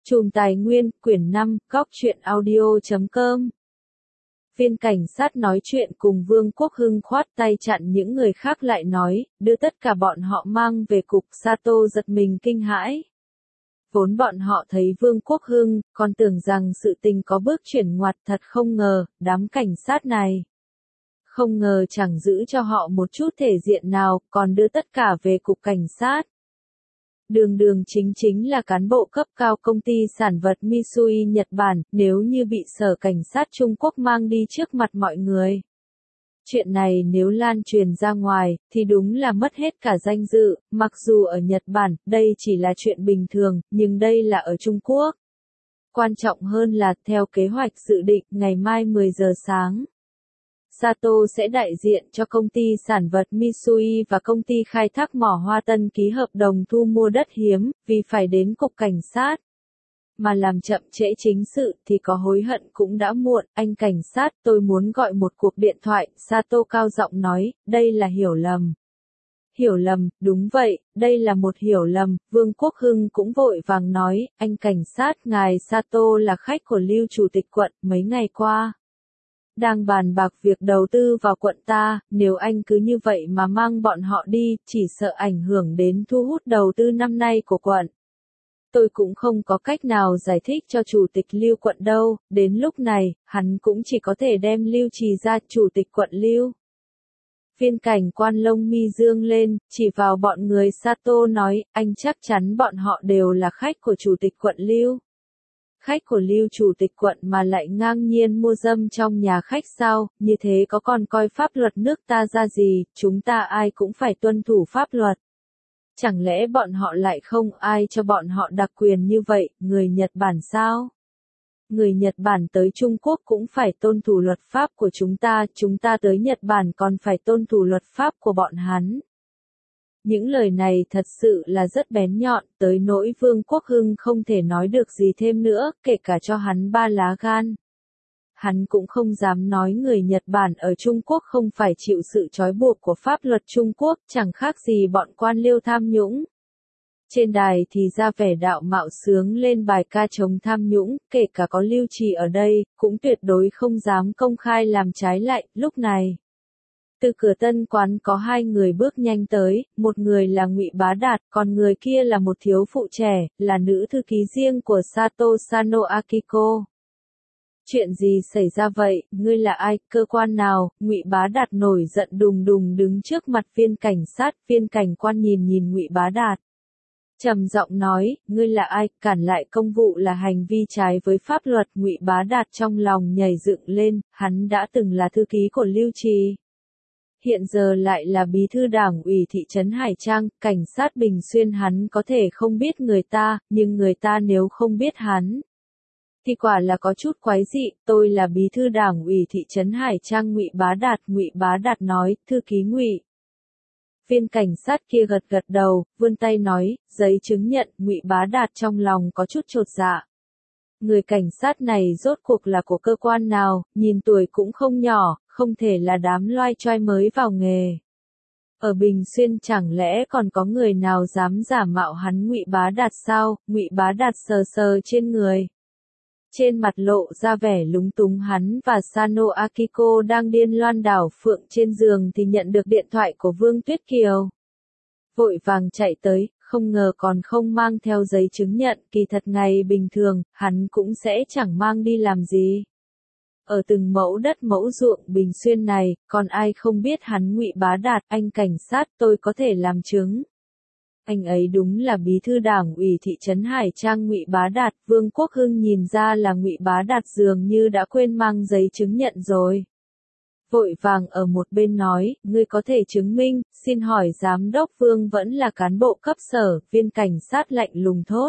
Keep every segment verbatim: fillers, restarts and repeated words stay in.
Chùm Tài Nguyên, quyển năm, góc truyện audio chấm com. Viên cảnh sát nói chuyện cùng Vương Quốc Hưng khoát tay chặn những người khác lại nói, đưa tất cả bọn họ mang về cục. Sato giật mình kinh hãi. Vốn bọn họ thấy Vương Quốc Hưng, còn tưởng rằng sự tình có bước chuyển ngoặt, thật không ngờ, đám cảnh sát này. Không ngờ chẳng giữ cho họ một chút thể diện nào, còn đưa tất cả về cục cảnh sát. Đường đường chính chính là cán bộ cấp cao công ty sản vật Mitsui Nhật Bản, nếu như bị sở cảnh sát Trung Quốc mang đi trước mặt mọi người. Chuyện này nếu lan truyền ra ngoài, thì đúng là mất hết cả danh dự, mặc dù ở Nhật Bản, đây chỉ là chuyện bình thường, nhưng đây là ở Trung Quốc. Quan trọng hơn là, theo kế hoạch dự định, ngày mai mười giờ sáng. Sato sẽ đại diện cho công ty sản vật Mitsui và công ty khai thác mỏ Hoa Tân ký hợp đồng thu mua đất hiếm, vì phải đến cục cảnh sát. Mà làm chậm trễ chính sự thì có hối hận cũng đã muộn. Anh cảnh sát, tôi muốn gọi một cuộc điện thoại. Sato cao giọng nói, đây là hiểu lầm. Hiểu lầm, đúng vậy, đây là một hiểu lầm. Vương Quốc Hưng cũng vội vàng nói, anh cảnh sát, ngài Sato là khách của Lưu Chủ tịch quận, mấy ngày qua đang bàn bạc việc đầu tư vào quận ta, nếu anh cứ như vậy mà mang bọn họ đi, chỉ sợ ảnh hưởng đến thu hút đầu tư năm nay của quận. Tôi cũng không có cách nào giải thích cho chủ tịch Lưu quận đâu, đến lúc này, hắn cũng chỉ có thể đem Lưu Trì ra, chủ tịch quận Lưu. Viên cảnh quan lông mi dương lên, chỉ vào bọn người Sato nói, anh chắc chắn bọn họ đều là khách của chủ tịch quận Lưu. Khách của Lưu chủ tịch quận mà lại ngang nhiên mua dâm trong nhà khách sao, như thế có còn coi pháp luật nước ta ra gì, chúng ta ai cũng phải tuân thủ pháp luật. Chẳng lẽ bọn họ lại không ai cho bọn họ đặc quyền như vậy, người Nhật Bản sao? Người Nhật Bản tới Trung Quốc cũng phải tôn thủ luật pháp của chúng ta, chúng ta tới Nhật Bản còn phải tôn thủ luật pháp của bọn hắn. Những lời này thật sự là rất bén nhọn, tới nỗi Vương Quốc Hưng không thể nói được gì thêm nữa, kể cả cho hắn ba lá gan. Hắn cũng không dám nói người Nhật Bản ở Trung Quốc không phải chịu sự trói buộc của pháp luật Trung Quốc, chẳng khác gì bọn quan liêu tham nhũng. Trên đài thì ra vẻ đạo mạo sướng lên bài ca chống tham nhũng, kể cả có Lưu Trì ở đây, cũng tuyệt đối không dám công khai làm trái lại, lúc này. Từ cửa tân quán có hai người bước nhanh tới, một người là Ngụy Bá Đạt, còn người kia là một thiếu phụ trẻ, là nữ thư ký riêng của Sato Sano Akiko. Chuyện gì xảy ra vậy, ngươi là ai, cơ quan nào? Ngụy Bá Đạt nổi giận đùng đùng đứng trước mặt viên cảnh sát, viên cảnh quan nhìn nhìn Ngụy Bá Đạt. Trầm giọng nói, ngươi là ai, cản lại công vụ là hành vi trái với pháp luật. Ngụy Bá Đạt trong lòng nhảy dựng lên, hắn đã từng là thư ký của Lưu Trì. Hiện giờ lại là bí thư đảng ủy thị trấn Hải Trang, cảnh sát Bình Xuyên, hắn có thể không biết người ta, nhưng người ta nếu không biết hắn thì quả là có chút quái dị. Tôi là bí thư đảng ủy thị trấn Hải Trang Ngụy Bá Đạt. Ngụy Bá Đạt nói, thư ký Ngụy. Viên cảnh sát kia gật gật đầu, vươn tay nói, giấy chứng nhận. Ngụy Bá Đạt trong lòng có chút chột dạ. Người cảnh sát này rốt cuộc là của cơ quan nào, nhìn tuổi cũng không nhỏ, không thể là đám loai choai mới vào nghề. Ở Bình Xuyên chẳng lẽ còn có người nào dám giả mạo hắn Ngụy Bá Đạt sao? Ngụy Bá Đạt sờ sờ trên người. Trên mặt lộ ra vẻ lúng túng. Hắn và Sano Akiko đang điên loan đảo phượng trên giường thì nhận được điện thoại của Vương Tuyết Kiều. Vội vàng chạy tới, không ngờ còn không mang theo giấy chứng nhận, kỳ thật ngày bình thường, hắn cũng sẽ chẳng mang đi làm gì. Ở từng mẫu đất mẫu ruộng Bình Xuyên này, còn ai không biết hắn Ngụy Bá Đạt, anh cảnh sát, tôi có thể làm chứng. Anh ấy đúng là bí thư đảng ủy thị trấn Hải Trang Ngụy Bá Đạt. Vương Quốc Hưng nhìn ra là Ngụy Bá Đạt dường như đã quên mang giấy chứng nhận rồi. Vội vàng ở một bên nói, ngươi có thể chứng minh, xin hỏi giám đốc Vương vẫn là cán bộ cấp sở. Viên cảnh sát lạnh lùng thốt.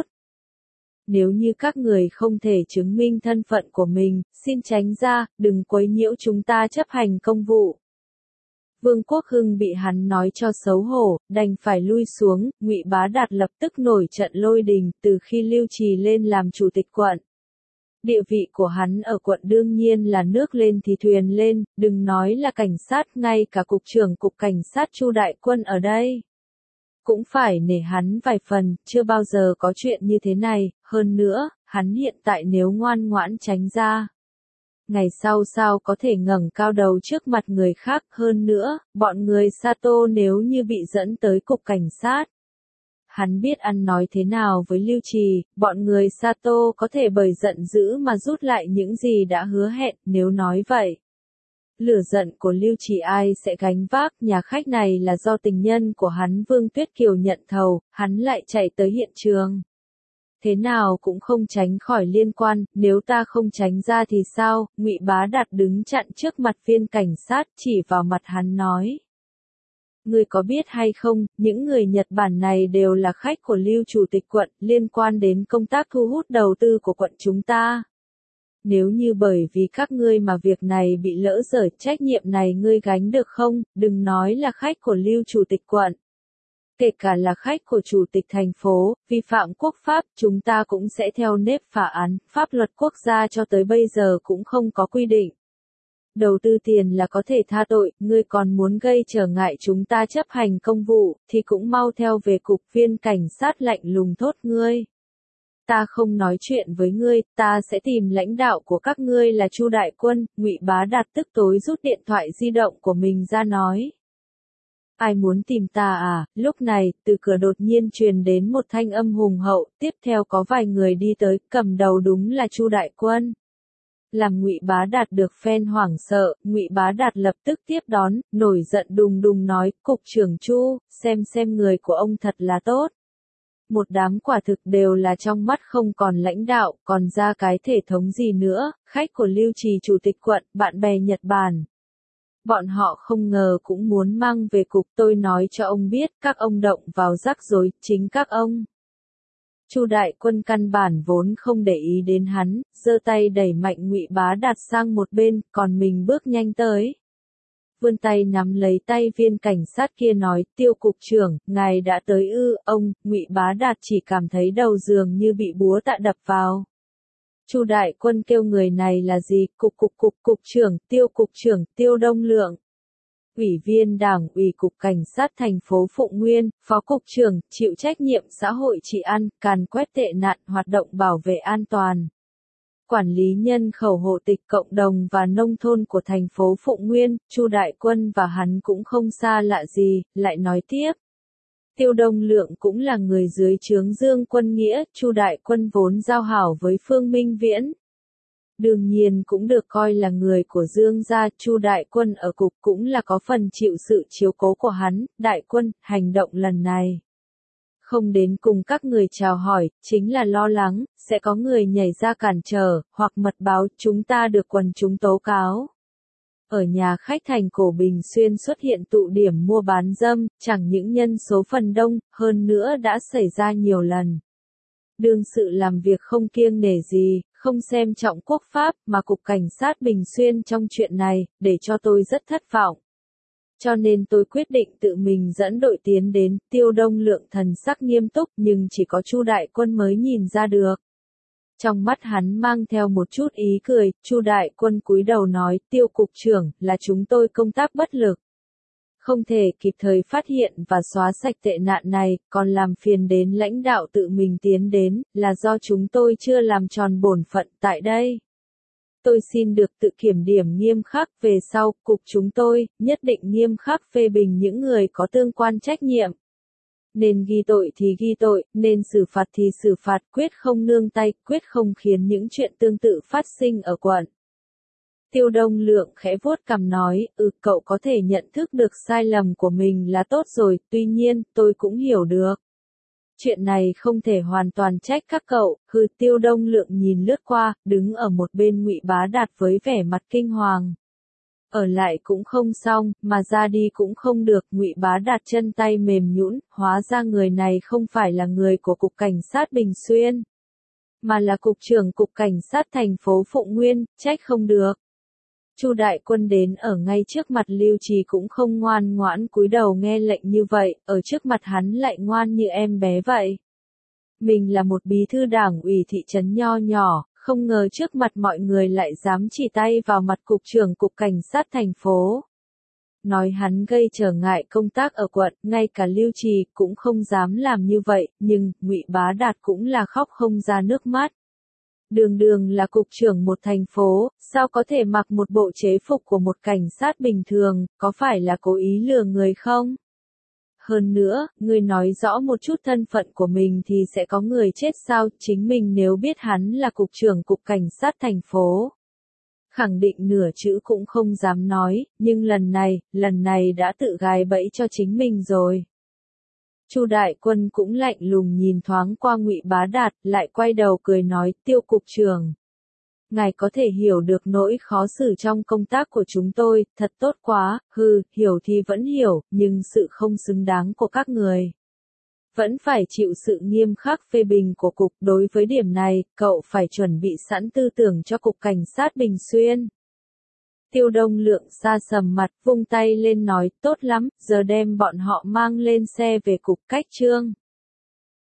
Nếu như các người không thể chứng minh thân phận của mình, xin tránh ra, đừng quấy nhiễu chúng ta chấp hành công vụ. Vương Quốc Hưng bị hắn nói cho xấu hổ, đành phải lui xuống. Ngụy Bá Đạt lập tức nổi trận lôi đình, từ khi Lưu Trì lên làm chủ tịch quận. Địa vị của hắn ở quận đương nhiên là nước lên thì thuyền lên, đừng nói là cảnh sát, ngay cả cục trưởng cục cảnh sát Chu Đại Quân ở đây cũng phải nể hắn vài phần, chưa bao giờ có chuyện như thế này, hơn nữa, hắn hiện tại nếu ngoan ngoãn tránh ra, ngày sau sao có thể ngẩng cao đầu trước mặt người khác. Hơn nữa, bọn người Sato nếu như bị dẫn tới cục cảnh sát, hắn biết ăn nói thế nào với Lưu Trì, bọn người Sato có thể bởi giận dữ mà rút lại những gì đã hứa hẹn. Nếu nói vậy, lửa giận của Lưu Trì ai sẽ gánh vác? Nhà khách này là do tình nhân của hắn Vương Tuyết Kiều nhận thầu, hắn lại chạy tới hiện trường, thế nào cũng không tránh khỏi liên quan. Nếu ta không tránh ra thì sao? Ngụy Bá Đạt đứng chặn trước mặt viên cảnh sát, chỉ vào mặt hắn nói: Ngươi có biết hay không, những người Nhật Bản này đều là khách của Lưu Chủ tịch quận, liên quan đến công tác thu hút đầu tư của quận chúng ta. Nếu như bởi vì các ngươi mà việc này bị lỡ dở, trách nhiệm này ngươi gánh được không? Đừng nói là khách của Lưu Chủ tịch quận, kể cả là khách của Chủ tịch thành phố, vi phạm quốc pháp, chúng ta cũng sẽ theo nếp phả án. Pháp luật quốc gia cho tới bây giờ cũng không có quy định đầu tư tiền là có thể tha tội. Ngươi còn muốn gây trở ngại chúng ta chấp hành công vụ, thì cũng mau theo về cục. Viên cảnh sát lạnh lùng thốt: Ngươi, ta không nói chuyện với ngươi, ta sẽ tìm lãnh đạo của các ngươi là Chu Đại Quân. Ngụy Bá Đạt tức tối rút điện thoại di động của mình ra nói: Ai muốn tìm ta à? Lúc này, từ cửa đột nhiên truyền đến một thanh âm hùng hậu, tiếp theo có vài người đi tới, cầm đầu đúng là Chu Đại Quân. Làm Ngụy Bá Đạt được phen hoảng sợ, Ngụy Bá Đạt lập tức tiếp đón, nổi giận đùng đùng nói: Cục trưởng Chu, xem xem người của ông thật là tốt. Một đám quả thực đều là trong mắt không còn lãnh đạo, còn ra cái thể thống gì nữa, khách của Lưu Trì Chủ tịch quận, bạn bè Nhật Bản. Bọn họ không ngờ cũng muốn mang về cục. Tôi nói cho ông biết, các ông động vào rắc rối, chính các ông. Chu Đại Quân căn bản vốn không để ý đến hắn, giơ tay đẩy mạnh Ngụy Bá Đạt sang một bên, còn mình bước nhanh tới, vươn tay nắm lấy tay viên cảnh sát kia nói: Tiêu cục trưởng, ngài đã tới ư? Ông, Ngụy Bá Đạt chỉ cảm thấy đầu giường như bị búa tạ đập vào. Chu Đại Quân kêu người này là gì? Cục cục cục cục trưởng, Tiêu cục trưởng, Tiêu Đông Lượng. Ủy viên Đảng ủy Cục Cảnh sát thành phố Phụng Nguyên, Phó Cục trưởng, chịu trách nhiệm xã hội trị an, càn quét tệ nạn, hoạt động bảo vệ an toàn, quản lý nhân khẩu hộ tịch cộng đồng và nông thôn của thành phố Phụng Nguyên. Chu Đại Quân và hắn cũng không xa lạ gì, lại nói tiếp: Tiêu Đông Lượng cũng là người dưới trướng Dương Quân Nghĩa. Chu Đại Quân vốn giao hảo với Phương Minh Viễn, đương nhiên cũng được coi là người của Dương gia. Chu Đại Quân ở cục cũng là có phần chịu sự chiếu cố của hắn. Đại Quân, hành động lần này không đến cùng các người chào hỏi, chính là lo lắng sẽ có người nhảy ra cản trở, hoặc mật báo chúng ta được quần chúng tố cáo. Ở nhà khách thành Cổ Bình Xuyên xuất hiện tụ điểm mua bán dâm, chẳng những nhân số phần đông, hơn nữa đã xảy ra nhiều lần. Đương sự làm việc không kiêng nể gì, không xem trọng quốc pháp, mà Cục Cảnh sát Bình Xuyên trong chuyện này, để cho tôi rất thất vọng. Cho nên tôi quyết định tự mình dẫn đội tiến đến. Tiêu Đông Lượng thần sắc nghiêm túc, nhưng chỉ có Chu Đại Quân mới nhìn ra được. Trong mắt hắn mang theo một chút ý cười. Chu Đại Quân cúi đầu nói: Tiêu cục trưởng, là chúng tôi công tác bất lực, không thể kịp thời phát hiện và xóa sạch tệ nạn này, còn làm phiền đến lãnh đạo tự mình tiến đến, là do chúng tôi chưa làm tròn bổn phận tại đây. Tôi xin được tự kiểm điểm nghiêm khắc, về sau, cục chúng tôi, nhất định nghiêm khắc phê bình những người có tương quan trách nhiệm. Nên ghi tội thì ghi tội, nên xử phạt thì xử phạt, quyết không nương tay, quyết không khiến những chuyện tương tự phát sinh ở quận. Tiêu Đông Lượng khẽ vuốt cằm nói: Ừ, cậu có thể nhận thức được sai lầm của mình là tốt rồi, tuy nhiên, tôi cũng hiểu được. Chuyện này không thể hoàn toàn trách các cậu. Hừ. Tiêu Đông Lượng nhìn lướt qua, đứng ở một bên Ngụy Bá Đạt với vẻ mặt kinh hoàng. Ở lại cũng không xong, mà ra đi cũng không được. Ngụy Bá Đạt chân tay mềm nhũn, hóa ra người này không phải là người của Cục Cảnh sát Bình Xuyên, mà là Cục trưởng Cục Cảnh sát thành phố Phụng Nguyên, trách không được. Chu Đại Quân đến ở ngay trước mặt Lưu Trì cũng không ngoan ngoãn cúi đầu nghe lệnh như vậy, ở trước mặt hắn lại ngoan như em bé vậy. Mình là một bí thư đảng ủy thị trấn nho nhỏ, không ngờ trước mặt mọi người lại dám chỉ tay vào mặt Cục trưởng Cục Cảnh sát thành phố. Nói hắn gây trở ngại công tác ở quận, ngay cả Lưu Trì cũng không dám làm như vậy, nhưng Ngụy Bá Đạt cũng là khóc không ra nước mắt. Đường đường là cục trưởng một thành phố, sao có thể mặc một bộ chế phục của một cảnh sát bình thường, có phải là cố ý lừa người không? Hơn nữa, ngươi nói rõ một chút thân phận của mình thì sẽ có người chết sao, chính mình nếu biết hắn là cục trưởng cục cảnh sát thành phố. Khẳng định nửa chữ cũng không dám nói, nhưng lần này, lần này đã tự gài bẫy cho chính mình rồi. Chu Đại Quân cũng lạnh lùng nhìn thoáng qua Ngụy Bá Đạt, lại quay đầu cười nói, Tiêu cục trưởng. Ngài có thể hiểu được nỗi khó xử trong công tác của chúng tôi, thật tốt quá, hừ, hiểu thì vẫn hiểu, nhưng sự không xứng đáng của các người. Vẫn phải chịu sự nghiêm khắc phê bình của cục, đối với điểm này, cậu phải chuẩn bị sẵn tư tưởng cho cục cảnh sát Bình Xuyên. Tiêu Đông Lượng xa sầm mặt, vung tay lên nói, tốt lắm, giờ đem bọn họ mang lên xe về cục cách trương.